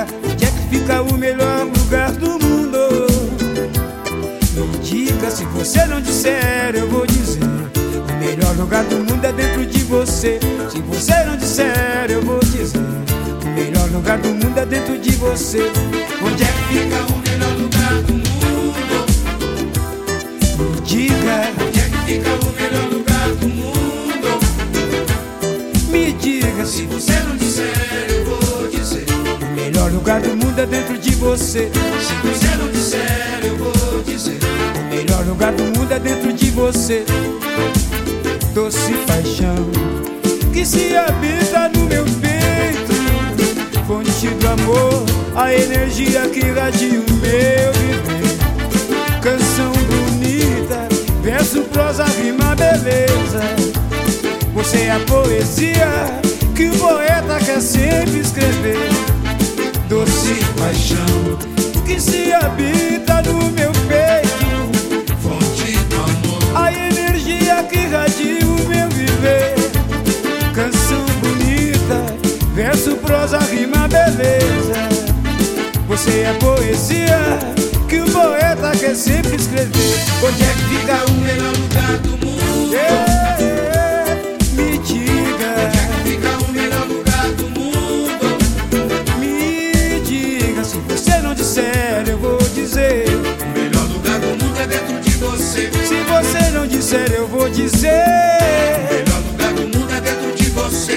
diga, onde é que fica o melhor lugar do mundo? Me diga, se você não disser, eu vou dizer. O melhor lugar do mundo é dentro de você. Se você não disser, eu vou dizer. O melhor lugar do mundo é dentro de você. Onde é que fica o melhor lugar do mundo? Me diga, onde é que fica o melhor lugar do mundo? Me diga, se você não disser, eu vou dizer. O melhor lugar do mundo é dentro de você. Se você não disser, eu vou dizer. O melhor lugar do mundo é dentro de você. Doce paixão que se habita no meu peito, fonte do amor, a energia que irradia o meu viver. Canção bonita, verso, prosa, rima, beleza. Você é a poesia que o poeta quer sempre escrever. Doce paixão que se habita no meu peito, fonte do amor, a energia que irradia o meu viver. Canção bonita, verso, prosa, rima, beleza. Você é poesia que o poeta quer sempre escrever. Onde é que fica o melhor lugar do mundo? Me diga, onde é que fica o melhor lugar do mundo? Me diga, se você não disser, eu vou dizer. O melhor lugar do mundo é dentro de você. Se você não disser, eu vou dizer. O melhor lugar do mundo é dentro de você.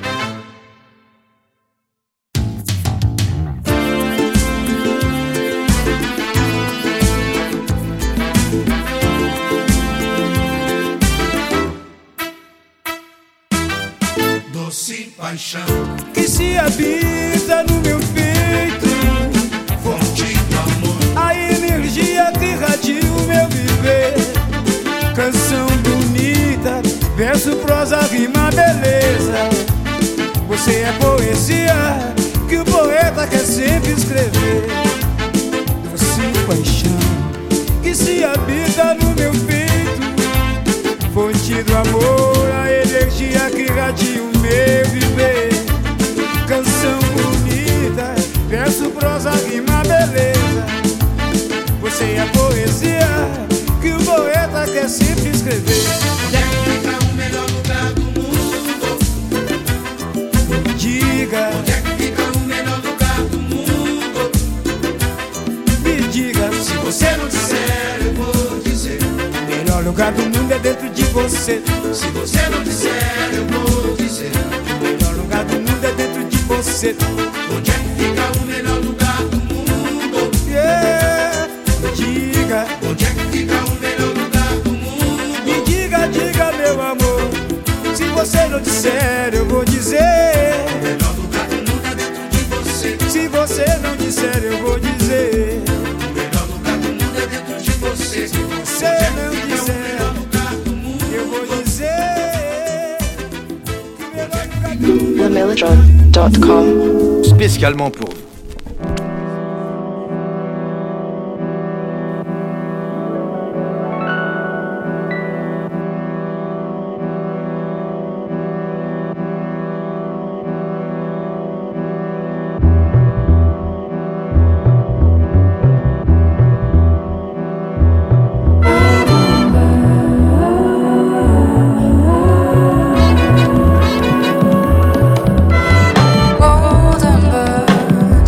Doce paixão que se habita no meu peito, fonte do amor, a energia que irradia o meu viver. Canção bonita, verso, prosa, rima, beleza. Você é poesia que o poeta quer sempre escrever. Doce paixão que se habita no meu peito, fonte do amor, a energia que irradia o meu viver. Canção bonita, verso, prosa, rima, beleza. Você é poesia que o poeta quer sempre escrever. Onde é que fica o melhor lugar do mundo? Me diga, onde é que fica o melhor lugar do mundo? Me diga, se você não disser, eu vou dizer. O melhor lugar do mundo é dentro de você. Se você não disser, eu vou dizer. O melhor lugar do mundo é dentro de você. Onde é que fica o melhor lugar do mundo? Me diga, onde é que fica o melhor lugar do mundo? Me diga, diga, meu amor. Se você não disser, eu vou dizer. O melhor lugar do mundo é dentro de você. Se você não disser, eu vou dizer. O melhor lugar do mundo é dentro de você. Se você não disser, eu vou dizer. Que o melhor lugar do mundo é TheMelodron.com. Spécialement pour vous. Golden bird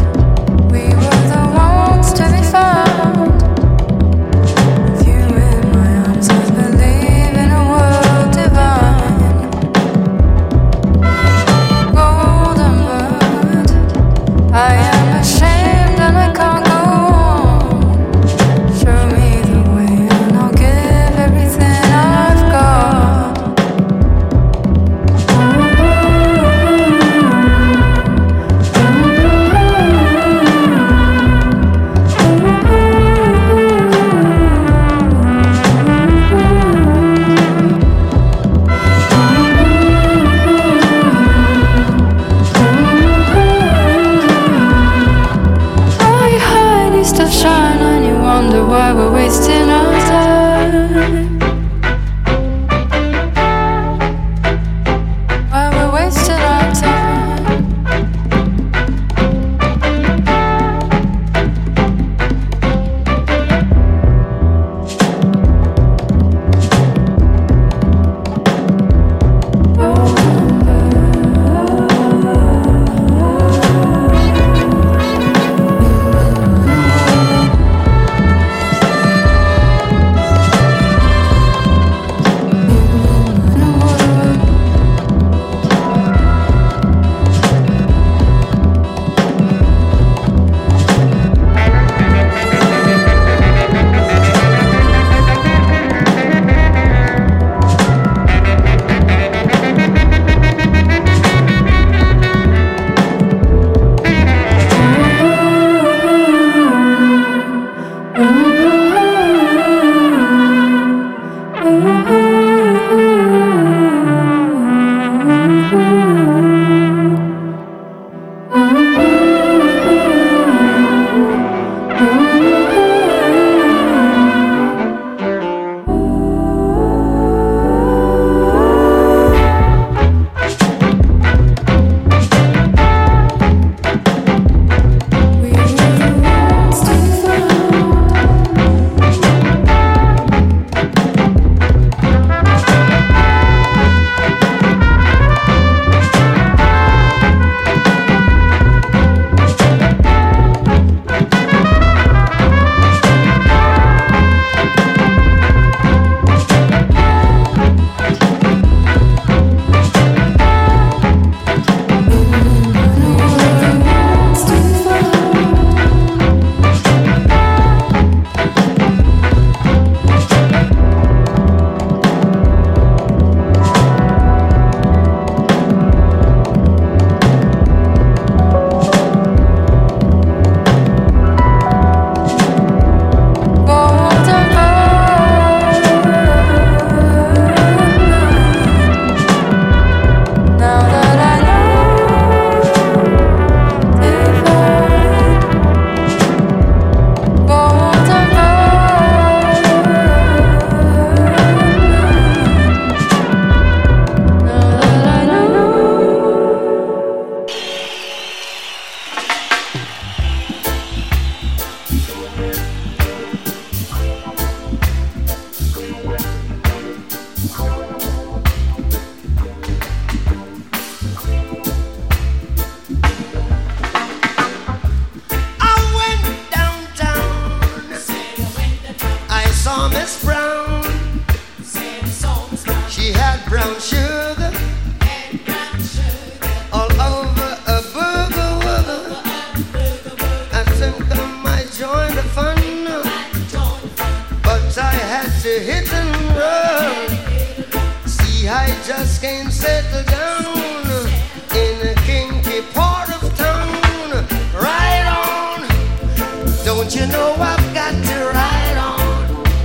settle down in a kinky part of town. Right on. Don't you know I've got to ride on?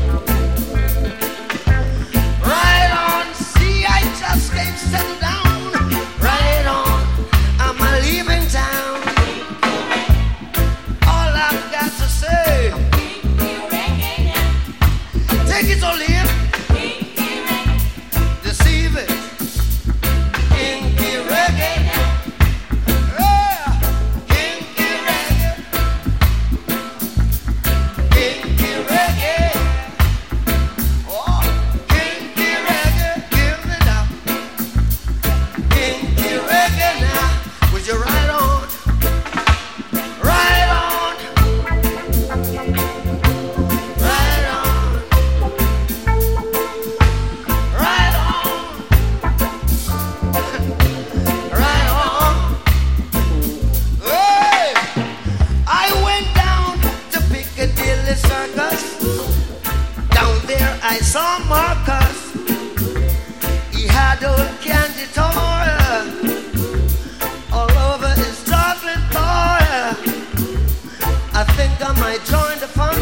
Right on. See, I just can't settle down. Right on. I'm a leaving town. All I've got to say, take it or leave. Deceive it. Kinky reggae. Yeah. Kinky reggae. Kinky reggae. Oh, kinky reggae. Give it up. Kinky reggae now. Would you ride on? Ride on. Ride on. Ride on. Ride on. Hey! I went down to Piccadilly Circus. Down there I saw Marcus. He had old candy toy all over his chocolate toy. I think I might join the fun,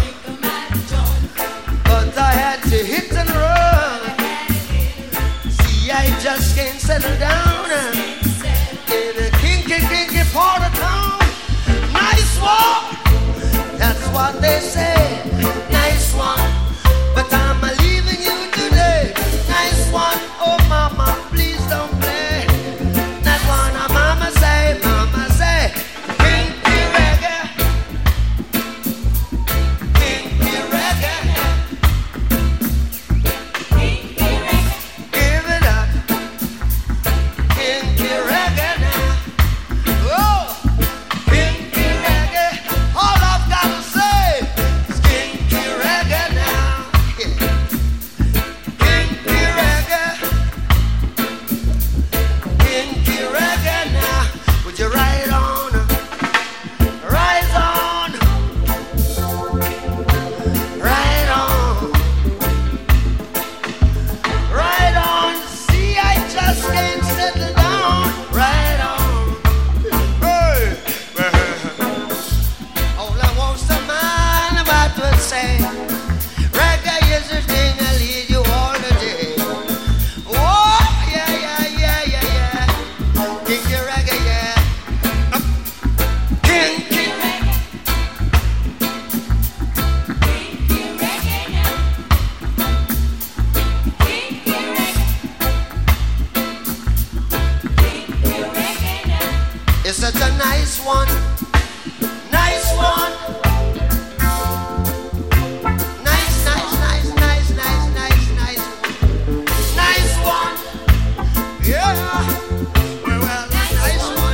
but I had to hit and run. See, I just can't settle down in a kinky part of town. Nice one, that's what they say. Nice one, but I'm leaving you today. Nice one, oh mama, please don't play. That one, mama say, kinky reggae. Kinky reggae. Give it up. Kinky reggae now. Oh, kinky reggae. All I've got to say is kinky reggae now. Yeah. Kinky reggae. Kinky reggae now. Would you ride on? Rise on. Ride on. Ride on. See, I just can't settle down. Ride on. Hey. All I want's the man about to say. Reggae is the thing that lead you all the day. Oh, yeah. Kinky reggae, yeah. Kinky. It's such a nice one. Nice one. Nice one. Yeah. Well, nice one.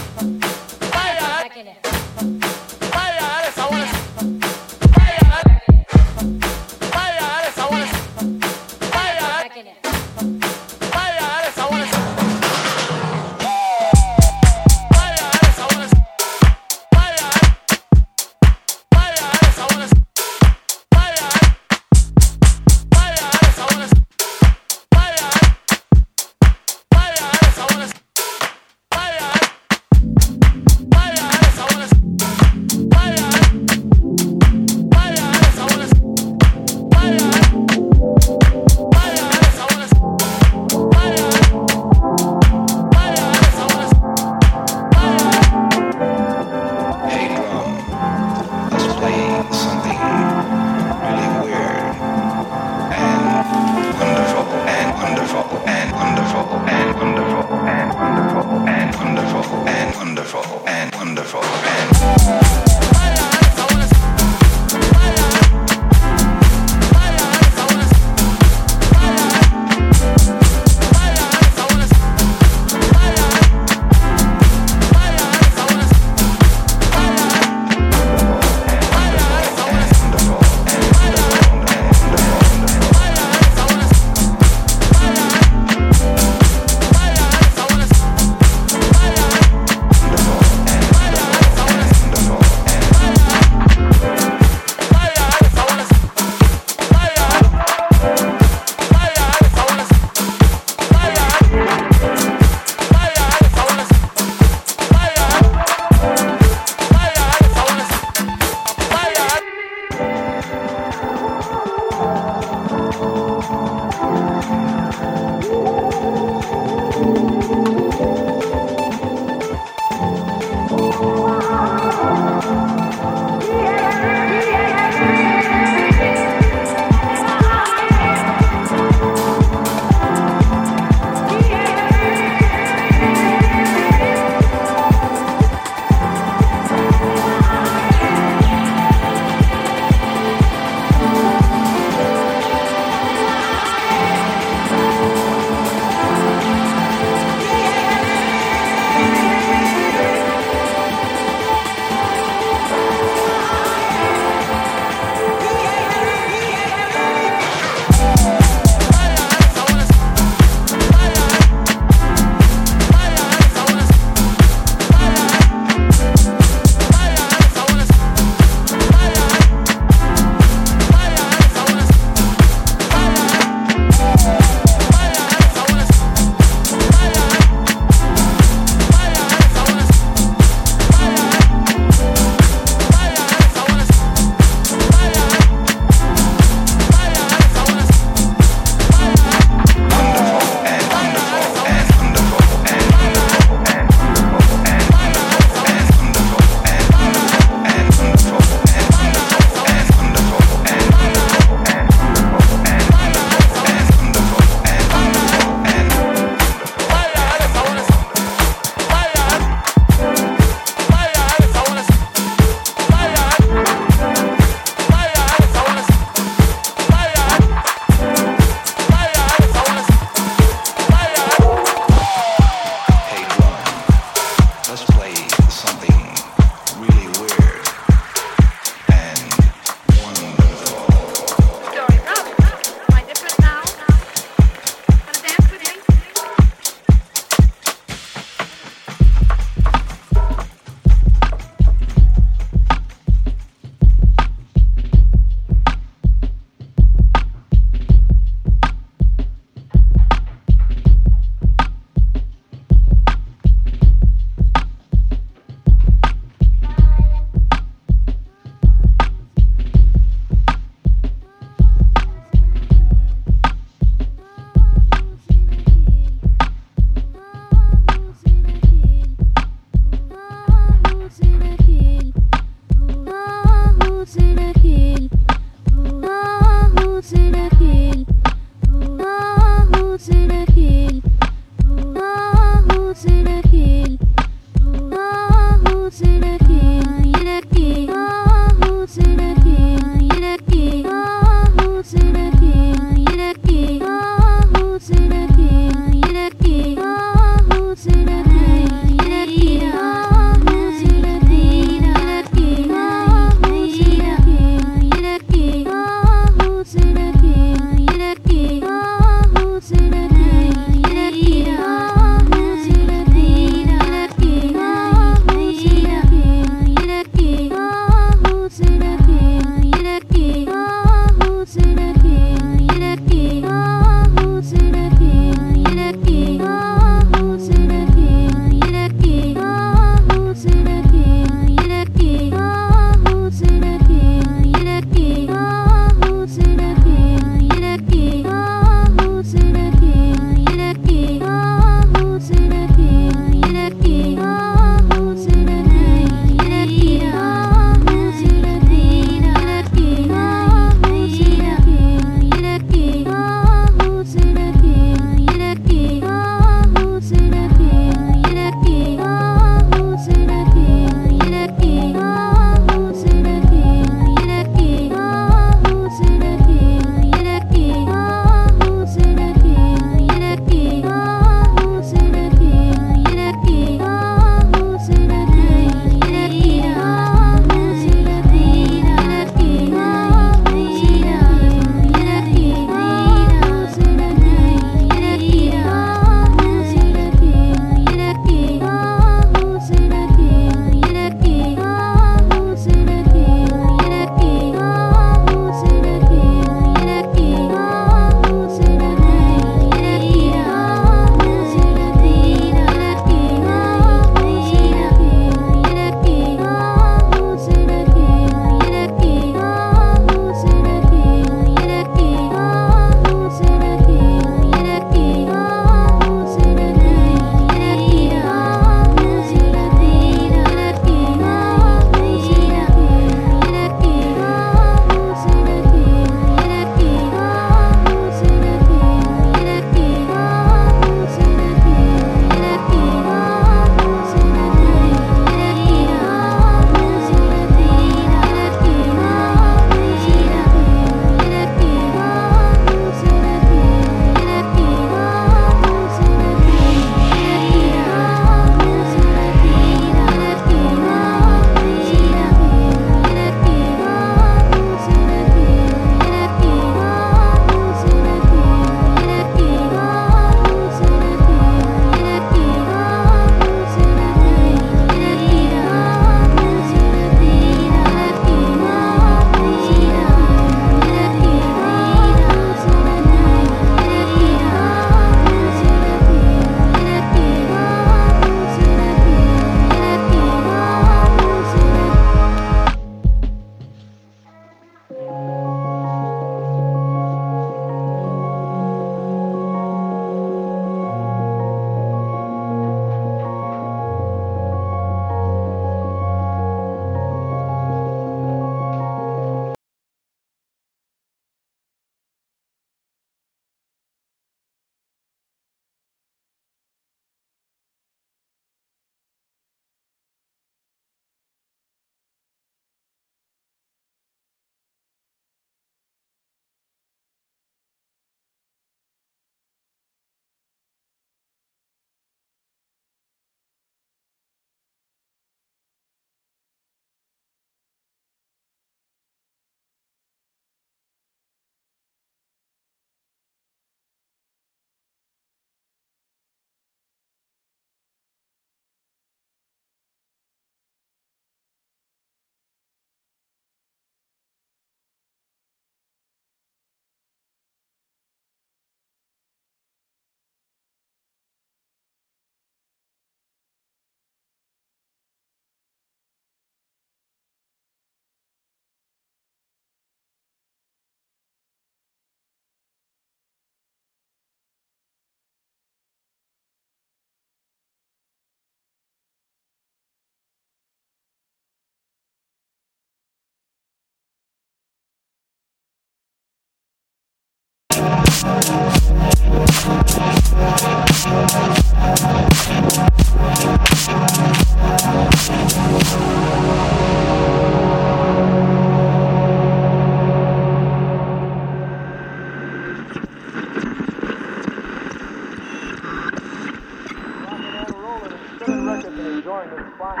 flying.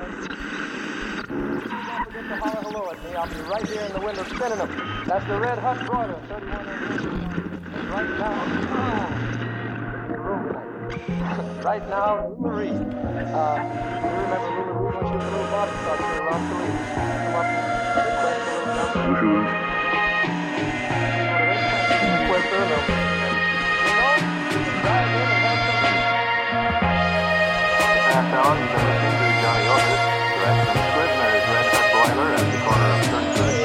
Don't forget to holler hello at me. I'll be right here in the window spinning them. That's the Red Hut broiler, 31 right now. Right now, Lou Marie. You remember Lou Marie when she was a little Boston star? She was around Toulouse. Come up and request a little jump. Request her, no. You know, drive in and have some. Half hour, you've been listening to Johnny Otis, direct from Scribner's Red Hut Broiler at the corner of 33rd.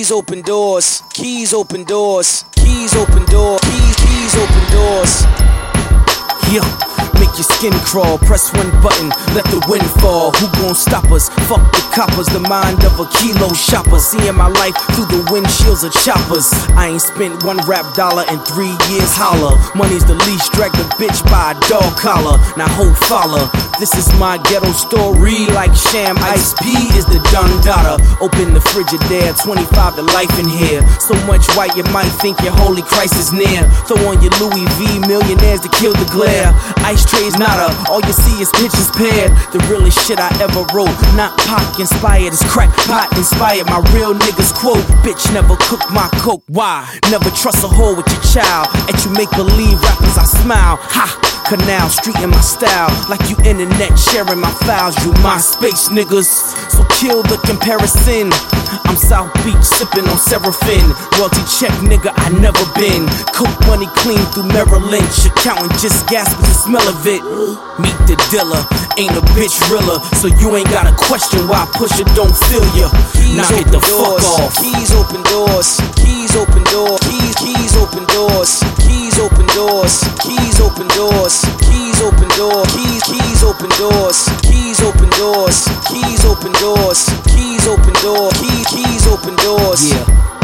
Keys open doors, keys open doors, keys open doors, keys open doors. Yeah. Make your skin crawl, press one button, let the wind fall. Who gon' stop us? Fuck the coppers, the mind of a kilo shopper. Seeing my life through the windshields of choppers. I ain't spent one rap dollar in 3 years, holla. Money's the least, drag the bitch by a dog collar. Now hope follow, this is my ghetto story. Like Sham, Ice P is the Don Dada. Open the Frigidaire, 25 to life in here. So much white you might think your holy Christ is near. Throw on your Louis V, millionaires to kill the glare. Ice trays nada, all you see is pictures paired. The realest shit I ever wrote, not Pac inspired, it's crack pot inspired. My real niggas quote, bitch never cook my coke. Why? Never trust a hoe with your child. At you make believe rappers I smile. Ha! Canal Street in my style, like you internet sharing my files. You MySpace niggas, so kill the comparison. I'm South Beach sipping on Seraphim. Royalty check nigga I never been. Coke money clean through Merrill Lynch. Accountant just gasp with the smell of it. Meet the dealer, ain't a bitch realer. So you ain't gotta question why Pusha don't feel ya. Knock it the fuck off. Keys open doors, keys open doors, keys open doors, keys open doors, keys open doors, keys open doors, keys open doors, keys open doors, keys open doors, keys open doors, keys open doors. Yeah.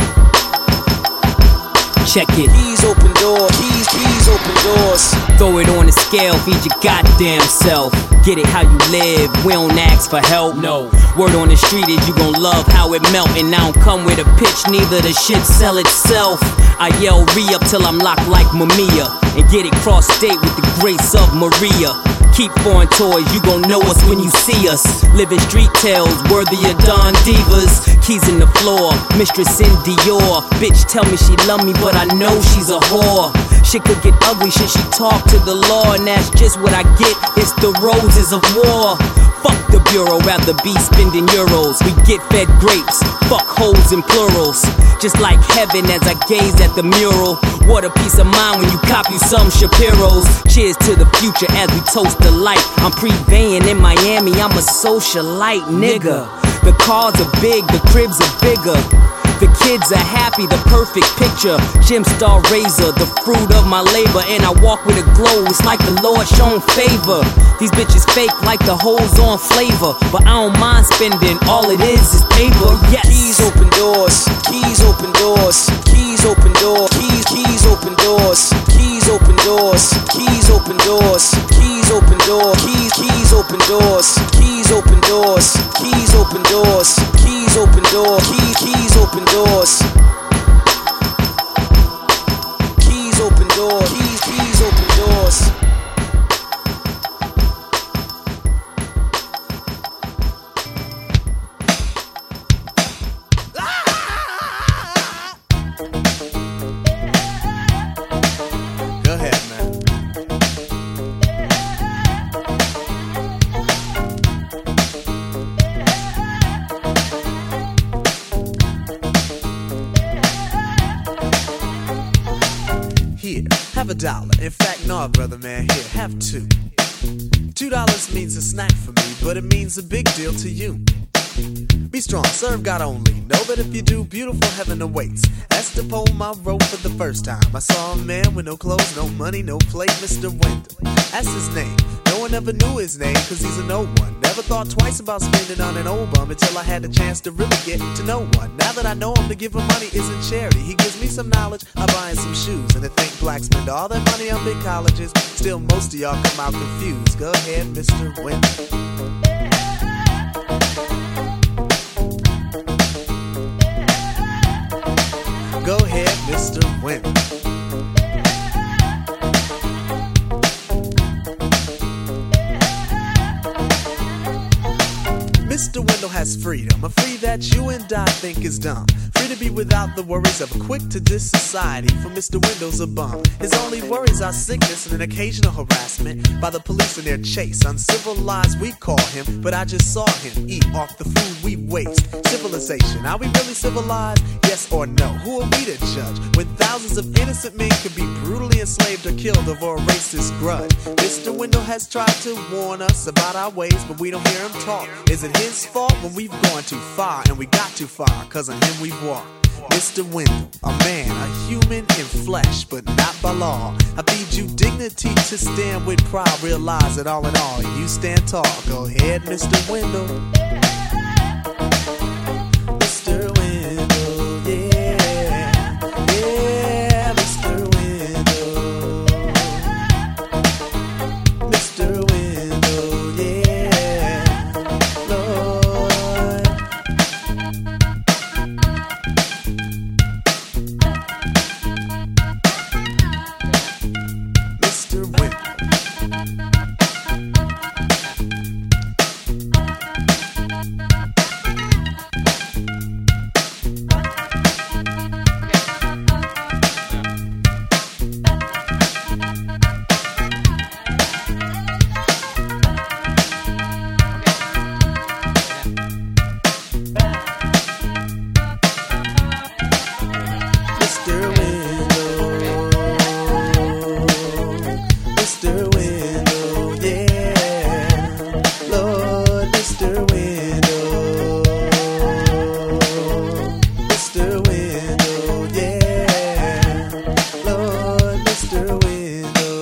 Check it. Keys open doors, keys open doors. Throw it on the scale, feed your goddamn self. Get it how you live, we don't ask for help. No. Word on the street is you gon' love how it melt. And I don't come with a pitch, neither the shit sell itself. I yell re-up till I'm locked like Mamiya. And get it cross-state with the grace of Maria. Keep foreign toys, you gon' know us when you see us. Living street tales, worthy of Don Divas. Keys in the floor, mistress in Dior. Bitch tell me she love me, but I know she's a whore. Shit could get ugly, should she talk to the law? And that's just what I get, it's the roses of war. Fuck the bureau, rather be spending euros. We get fed grapes, fuck hoes in plurals. Just like heaven as I gaze at the mural. What a peace of mind when you copy some Shapiro's. Cheers to the future as we toast the light. I'm prevailing in Miami, I'm a socialite nigga. The cars are big, the cribs are bigger. The kids are happy, the perfect picture. Gemstar razor, the fruit of my labor. And I walk with a glow, it's like the Lord shown favor. These bitches fake like the hoes on flavor. But I don't mind spending, all it is paper. Yes. Keys open doors, keys open doors, keys open doors, keys open doors, keys open doors, keys open doors, keys open doors, keys open doors, keys open doors, keys open doors, keys open doors, keys open doors, keys open doors, keys open doors. Go ahead, man. Here, have $1. In fact, no, brother man, here, have $2. $2 means a snack for me, but it means a big deal to you. Be strong, serve God only. Know that if you do, beautiful heaven awaits. That's the poem I wrote for the first time. I saw a man with no clothes, no money, no plate, Mr. Wendell. That's his name. No one ever knew his name, cause he's a no one. Never thought twice about spending on an old bum until I had the chance to really get to know one. Now that I know him, to give him money isn't charity. He gives me some knowledge, I buy him some shoes. And to think blacks spend all their money on big colleges, still most of y'all come out confused. Go ahead, Mr. Wendell. Go ahead, Mr. Wendell. Mr. Wendell has freedom, a free that you and I think is dumb. Free to be without the worries of a quick-to-diss society, for Mr. Wendell's a bum. His only worries are sickness and an occasional harassment by the police in their chase. Uncivilized we call him, but I just saw him eat off the food we waste. Civilization, are we really civilized? Yes or no? Who are we to judge when thousands of innocent men could be brutally enslaved or killed over a racist grudge? Mr. Wendell has tried to warn us about our ways, but we don't hear him talk. Is it his fault when we've gone too far and we got too far? Cause on him we've walked. Mr. Wendell, a man, a human in flesh, but not by law. I feed you dignity to stand with pride. Realize that all in all, you stand tall. Go ahead, Mr. Wendell. Mr. Wendell, yeah. Yeah, Mr. Wendell. Mr. Wendell, yeah. Lord. Mr. Wendell. Mr. Wendell, Mr. Wendell, yeah, Lord, Mr. Wendell, Mr. Wendell, yeah, Lord, Mr. Wendell.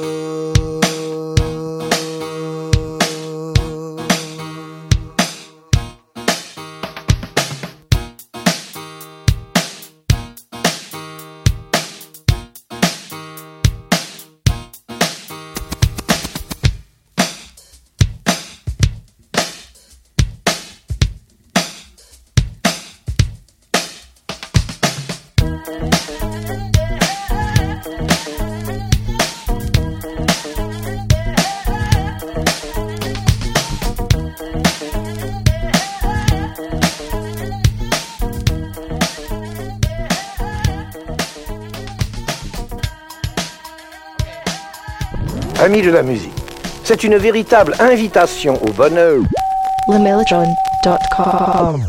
Amis de la musique, c'est une véritable invitation au bonheur. LeMillotron.com.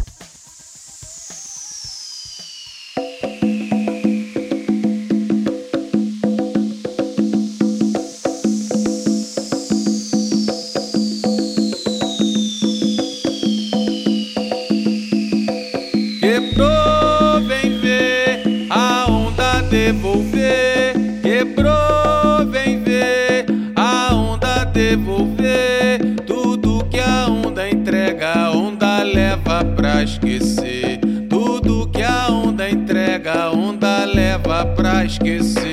Quebrou, vem ver a onda devolver. Quebrou, vem ver a onda devolver. Tudo que a onda entrega, a onda leva pra esquecer. Tudo que a onda entrega, a onda leva pra esquecer.